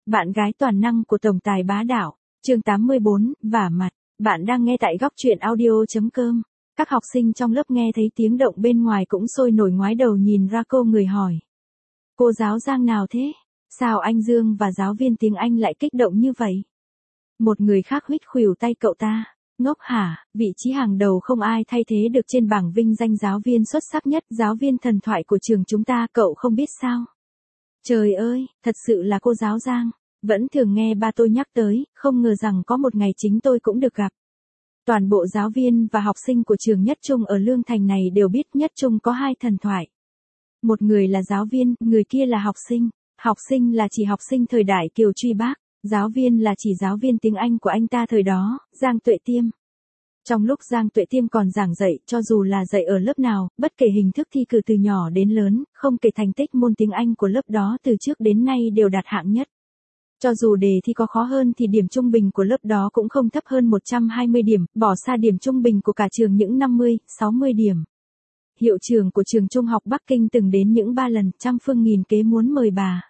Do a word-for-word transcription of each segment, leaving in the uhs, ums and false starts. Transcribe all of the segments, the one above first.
Bạn gái toàn năng của tổng tài bá đạo, chương tám mươi bốn, vả mặt. Bạn đang nghe tại góc truyện audio chấm com. Các học sinh trong lớp nghe thấy tiếng động bên ngoài cũng sôi nổi ngoái đầu nhìn ra cô người hỏi. Cô giáo Giang nào thế? Sao anh Dương và giáo viên tiếng Anh lại kích động như vậy? Một người khác huýt khuỷu tay cậu ta. Ngốc hả, vị trí hàng đầu không ai thay thế được trên bảng vinh danh giáo viên xuất sắc nhất, giáo viên thần thoại của trường chúng ta, cậu không biết sao? Trời ơi, thật sự là cô giáo Giang. Vẫn thường nghe ba tôi nhắc tới, không ngờ rằng có một ngày chính tôi cũng được gặp. Toàn bộ giáo viên và học sinh của trường Nhất Trung ở Lương Thành này đều biết Nhất Trung có hai thần thoại. Một người là giáo viên, người kia là học sinh. Học sinh là chỉ học sinh thời đại Kiều Truy Bác. Giáo viên là chỉ giáo viên tiếng Anh của anh ta thời đó, Giang Tuệ Tiêm. Trong lúc Giang Tuệ Tiêm còn giảng dạy, cho dù là dạy ở lớp nào, bất kể hình thức thi cử từ nhỏ đến lớn, không kể thành tích môn tiếng Anh của lớp đó từ trước đến nay đều đạt hạng nhất. Cho dù đề thi có khó hơn thì điểm trung bình của lớp đó cũng không thấp hơn một trăm hai mươi điểm, bỏ xa điểm trung bình của cả trường những năm mươi, sáu mươi điểm. Hiệu trưởng của trường Trung học Bắc Kinh từng đến những ba lần, trăm phương nghìn kế muốn mời bà.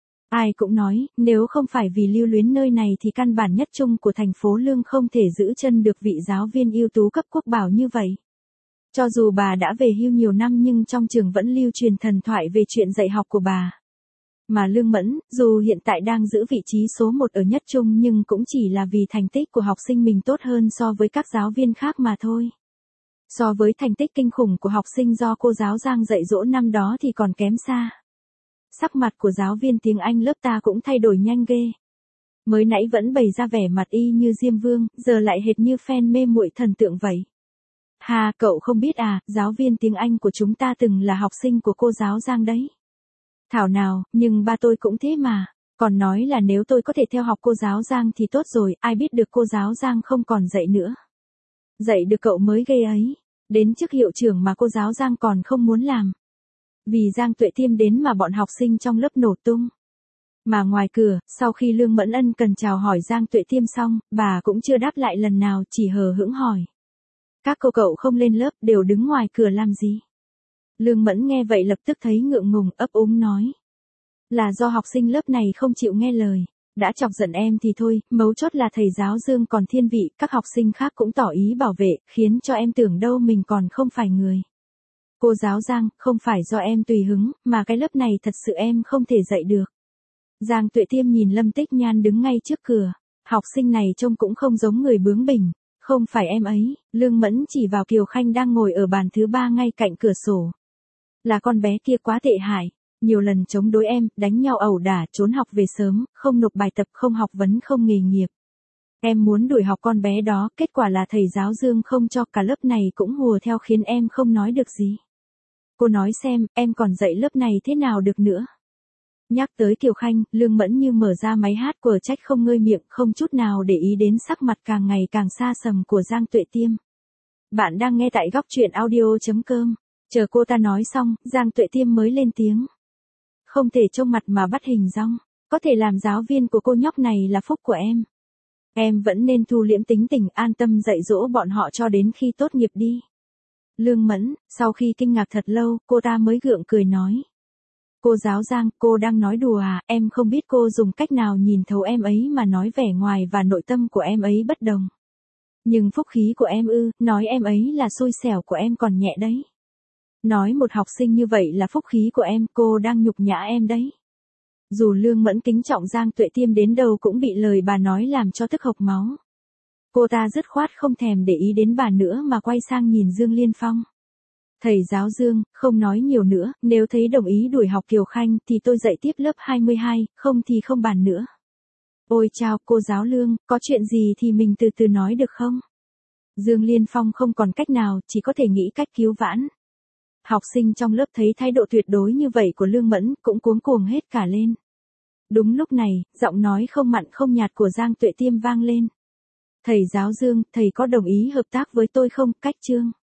Ai cũng nói, nếu không phải vì lưu luyến nơi này thì căn bản Nhất Trung của thành phố Lương không thể giữ chân được vị giáo viên ưu tú cấp quốc bảo như vậy. Cho dù bà đã về hưu nhiều năm nhưng trong trường vẫn lưu truyền thần thoại về chuyện dạy học của bà. Mà Lương Mẫn, dù hiện tại đang giữ vị trí số một ở Nhất Trung nhưng cũng chỉ là vì thành tích của học sinh mình tốt hơn so với các giáo viên khác mà thôi. So với thành tích kinh khủng của học sinh do cô giáo Giang dạy dỗ năm đó thì còn kém xa. Sắc mặt của giáo viên tiếng Anh lớp ta cũng thay đổi nhanh ghê. Mới nãy vẫn bày ra vẻ mặt y như Diêm Vương, giờ lại hệt như fan mê muội thần tượng vậy. Hà, cậu không biết à, giáo viên tiếng Anh của chúng ta từng là học sinh của cô giáo Giang đấy. Thảo nào, nhưng ba tôi cũng thế mà. Còn nói là nếu tôi có thể theo học cô giáo Giang thì tốt rồi, ai biết được cô giáo Giang không còn dạy nữa. Dạy được cậu mới ghê ấy. Đến chức hiệu trưởng mà cô giáo Giang còn không muốn làm. Vì Giang Tuệ Tiêm đến mà bọn học sinh trong lớp nổ tung. Mà ngoài cửa, sau khi Lương Mẫn ân cần chào hỏi Giang Tuệ Tiêm xong, bà cũng chưa đáp lại lần nào, chỉ hờ hững hỏi. Các cô cậu không lên lớp, đều đứng ngoài cửa làm gì? Lương Mẫn nghe vậy lập tức thấy ngượng ngùng, ấp úng nói. Là do học sinh lớp này không chịu nghe lời. Đã chọc giận em thì thôi, mấu chốt là thầy giáo Dương còn thiên vị, các học sinh khác cũng tỏ ý bảo vệ, khiến cho em tưởng đâu mình còn không phải người. Cô giáo Giang, không phải do em tùy hứng, mà cái lớp này thật sự em không thể dạy được. Giang Tuệ Tiêm nhìn Lâm Tích Nhan đứng ngay trước cửa. Học sinh này trông cũng không giống người bướng bỉnh. Không phải em ấy, Lương Mẫn chỉ vào Kiều Khanh đang ngồi ở bàn thứ ba ngay cạnh cửa sổ. Là con bé kia quá tệ hại. Nhiều lần chống đối em, đánh nhau ẩu đả, trốn học về sớm, không nộp bài tập, không học vấn, không nghề nghiệp. Em muốn đuổi học con bé đó, kết quả là thầy giáo Dương không cho, cả lớp này cũng hùa theo khiến em không nói được gì. Cô nói xem, em còn dạy lớp này thế nào được nữa. Nhắc tới Kiều Khanh, Lương Mẫn như mở ra máy hát quở trách không ngơi miệng, không chút nào để ý đến sắc mặt càng ngày càng xa sầm của Giang Tuệ Tiêm. Bạn đang nghe tại góc truyện audio chấm com. Chờ cô ta nói xong, Giang Tuệ Tiêm mới lên tiếng. Không thể trông mặt mà bắt hình dong. Có thể làm giáo viên của cô nhóc này là phúc của em. Em vẫn nên thu liễm tính tình, an tâm dạy dỗ bọn họ cho đến khi tốt nghiệp đi. Lương Mẫn, sau khi kinh ngạc thật lâu, cô ta mới gượng cười nói. Cô giáo Giang, cô đang nói đùa à, em không biết cô dùng cách nào nhìn thấu em ấy mà nói vẻ ngoài và nội tâm của em ấy bất đồng. Nhưng phúc khí của em ư, nói em ấy là xui xẻo của em còn nhẹ đấy. Nói một học sinh như vậy là phúc khí của em, cô đang nhục nhã em đấy. Dù Lương Mẫn kính trọng Giang Tuệ Tiêm đến đâu cũng bị lời bà nói làm cho tức hộc máu. Cô ta dứt khoát không thèm để ý đến bà nữa mà quay sang nhìn Dương Liên Phong. Thầy giáo Dương, không nói nhiều nữa, nếu thấy đồng ý đuổi học Kiều Khanh thì tôi dạy tiếp lớp hai mươi hai, không thì không bàn nữa. Ôi chao, cô giáo Lương, có chuyện gì thì mình từ từ nói được không? Dương Liên Phong không còn cách nào, chỉ có thể nghĩ cách cứu vãn. Học sinh trong lớp thấy thái độ tuyệt đối như vậy của Lương Mẫn, cũng cuống cuồng hết cả lên. Đúng lúc này, giọng nói không mặn không nhạt của Giang Tuệ Tiêm vang lên. Thầy giáo Dương, thầy có đồng ý hợp tác với tôi không? Cách chương.